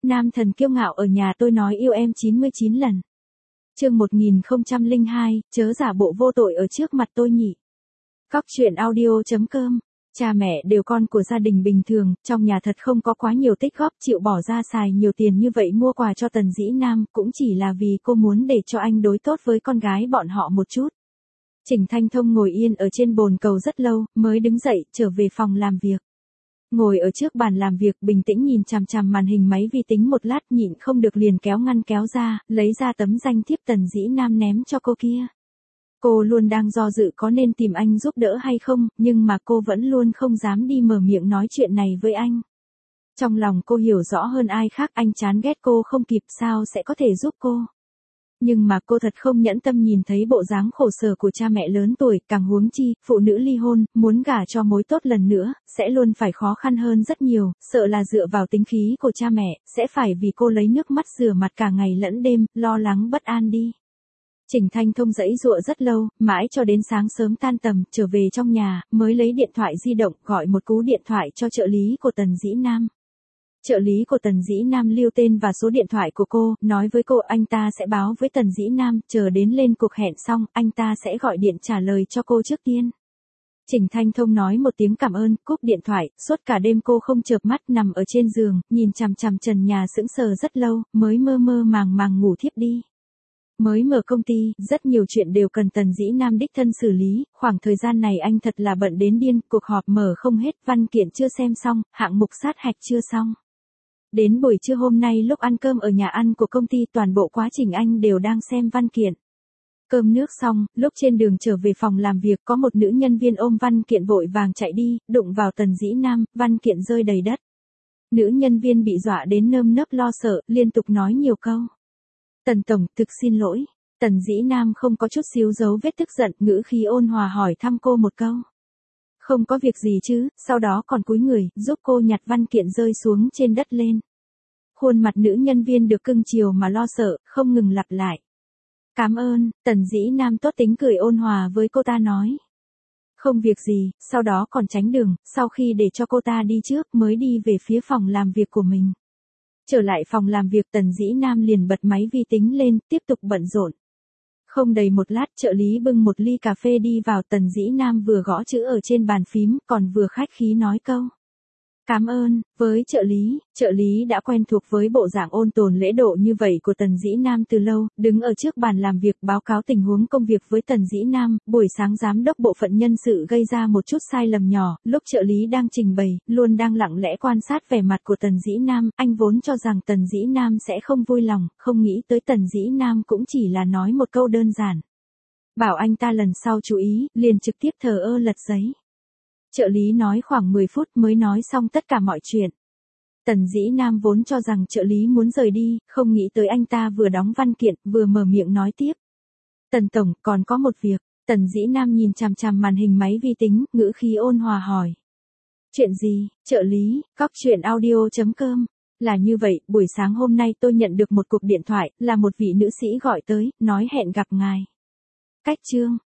Nam thần kiêu ngạo ở nhà tôi nói yêu em 99 lần. Chương 1002, chớ giả bộ vô tội ở trước mặt tôi nhỉ. Cóc truyện audio.com. Cha mẹ đều con của gia đình bình thường, trong nhà thật không có quá nhiều tích góp, chịu bỏ ra xài nhiều tiền như vậy mua quà cho Tần Dĩ Nam, cũng chỉ là vì cô muốn để cho anh đối tốt với con gái bọn họ một chút. Trình Thanh Thông ngồi yên ở trên bồn cầu rất lâu, mới đứng dậy, trở về phòng làm việc. Ngồi ở trước bàn làm việc bình tĩnh nhìn chằm chằm màn hình máy vi tính một lát, nhịn không được liền kéo ngăn kéo ra, lấy ra tấm danh thiếp Tần Dĩ Nam ném cho cô kia. Cô luôn đang do dự có nên tìm anh giúp đỡ hay không, nhưng mà cô vẫn luôn không dám đi mở miệng nói chuyện này với anh. Trong lòng cô hiểu rõ hơn ai khác anh chán ghét cô không kịp sao sẽ có thể giúp cô. Nhưng mà cô thật không nhẫn tâm nhìn thấy bộ dáng khổ sở của cha mẹ lớn tuổi, càng huống chi, phụ nữ ly hôn, muốn gả cho mối tốt lần nữa, sẽ luôn phải khó khăn hơn rất nhiều, sợ là dựa vào tính khí của cha mẹ, sẽ phải vì cô lấy nước mắt rửa mặt cả ngày lẫn đêm, lo lắng bất an đi. Trình Thanh Thông giãy giụa rất lâu, mãi cho đến sáng sớm tan tầm, trở về trong nhà, mới lấy điện thoại di động, gọi một cú điện thoại cho trợ lý của Tần Dĩ Nam. Trợ lý của Tần Dĩ Nam lưu tên và số điện thoại của cô, nói với cô anh ta sẽ báo với Tần Dĩ Nam, chờ đến lên cuộc hẹn xong, anh ta sẽ gọi điện trả lời cho cô trước tiên. Trình Thanh Thông nói một tiếng cảm ơn, cúp điện thoại, suốt cả đêm cô không chợp mắt nằm ở trên giường, nhìn chằm chằm trần nhà sững sờ rất lâu, mới mơ mơ màng màng ngủ thiếp đi. Mới mở công ty, rất nhiều chuyện đều cần Tần Dĩ Nam đích thân xử lý, khoảng thời gian này anh thật là bận đến điên, cuộc họp mở không hết, văn kiện chưa xem xong, hạng mục sát hạch chưa xong. Đến buổi trưa hôm nay lúc ăn cơm ở nhà ăn của công ty toàn bộ quá trình anh đều đang xem văn kiện. Cơm nước xong, lúc trên đường trở về phòng làm việc có một nữ nhân viên ôm văn kiện vội vàng chạy đi, đụng vào Tần Dĩ Nam, văn kiện rơi đầy đất. Nữ nhân viên bị dọa đến nơm nớp lo sợ, liên tục nói nhiều câu. Tần Tổng, thực xin lỗi. Tần Dĩ Nam không có chút xíu dấu vết tức giận, ngữ khí ôn hòa hỏi thăm cô một câu. Không có việc gì chứ, sau đó còn cúi người, giúp cô nhặt văn kiện rơi xuống trên đất lên. Khuôn mặt nữ nhân viên được cưng chiều mà lo sợ, không ngừng lặp lại. Cảm ơn, Tần Dĩ Nam tốt tính cười ôn hòa với cô ta nói. Không việc gì, sau đó còn tránh đường, sau khi để cho cô ta đi trước mới đi về phía phòng làm việc của mình. Trở lại phòng làm việc Tần Dĩ Nam liền bật máy vi tính lên, tiếp tục bận rộn. Không đầy một lát trợ lý bưng một ly cà phê đi vào, Tần Dĩ Nam vừa gõ chữ ở trên bàn phím, còn vừa khách khí nói câu. Cảm ơn, với trợ lý đã quen thuộc với bộ dạng ôn tồn lễ độ như vậy của Tần Dĩ Nam từ lâu, đứng ở trước bàn làm việc báo cáo tình huống công việc với Tần Dĩ Nam, buổi sáng giám đốc bộ phận nhân sự gây ra một chút sai lầm nhỏ, lúc trợ lý đang trình bày, luôn đang lặng lẽ quan sát vẻ mặt của Tần Dĩ Nam, anh vốn cho rằng Tần Dĩ Nam sẽ không vui lòng, không nghĩ tới Tần Dĩ Nam cũng chỉ là nói một câu đơn giản. Bảo anh ta lần sau chú ý, liền trực tiếp thờ ơ lật giấy. Trợ lý nói khoảng 10 phút mới nói xong tất cả mọi chuyện. Tần Dĩ Nam vốn cho rằng trợ lý muốn rời đi, không nghĩ tới anh ta vừa đóng văn kiện, vừa mở miệng nói tiếp. Tần Tổng, còn có một việc. Tần Dĩ Nam nhìn chằm chằm màn hình máy vi tính, ngữ khí ôn hòa hỏi. Chuyện gì? Trợ lý, cóc truyện audio.com. Là như vậy, buổi sáng hôm nay tôi nhận được một cuộc điện thoại, là một vị nữ sĩ gọi tới, nói hẹn gặp ngài. Cách chương.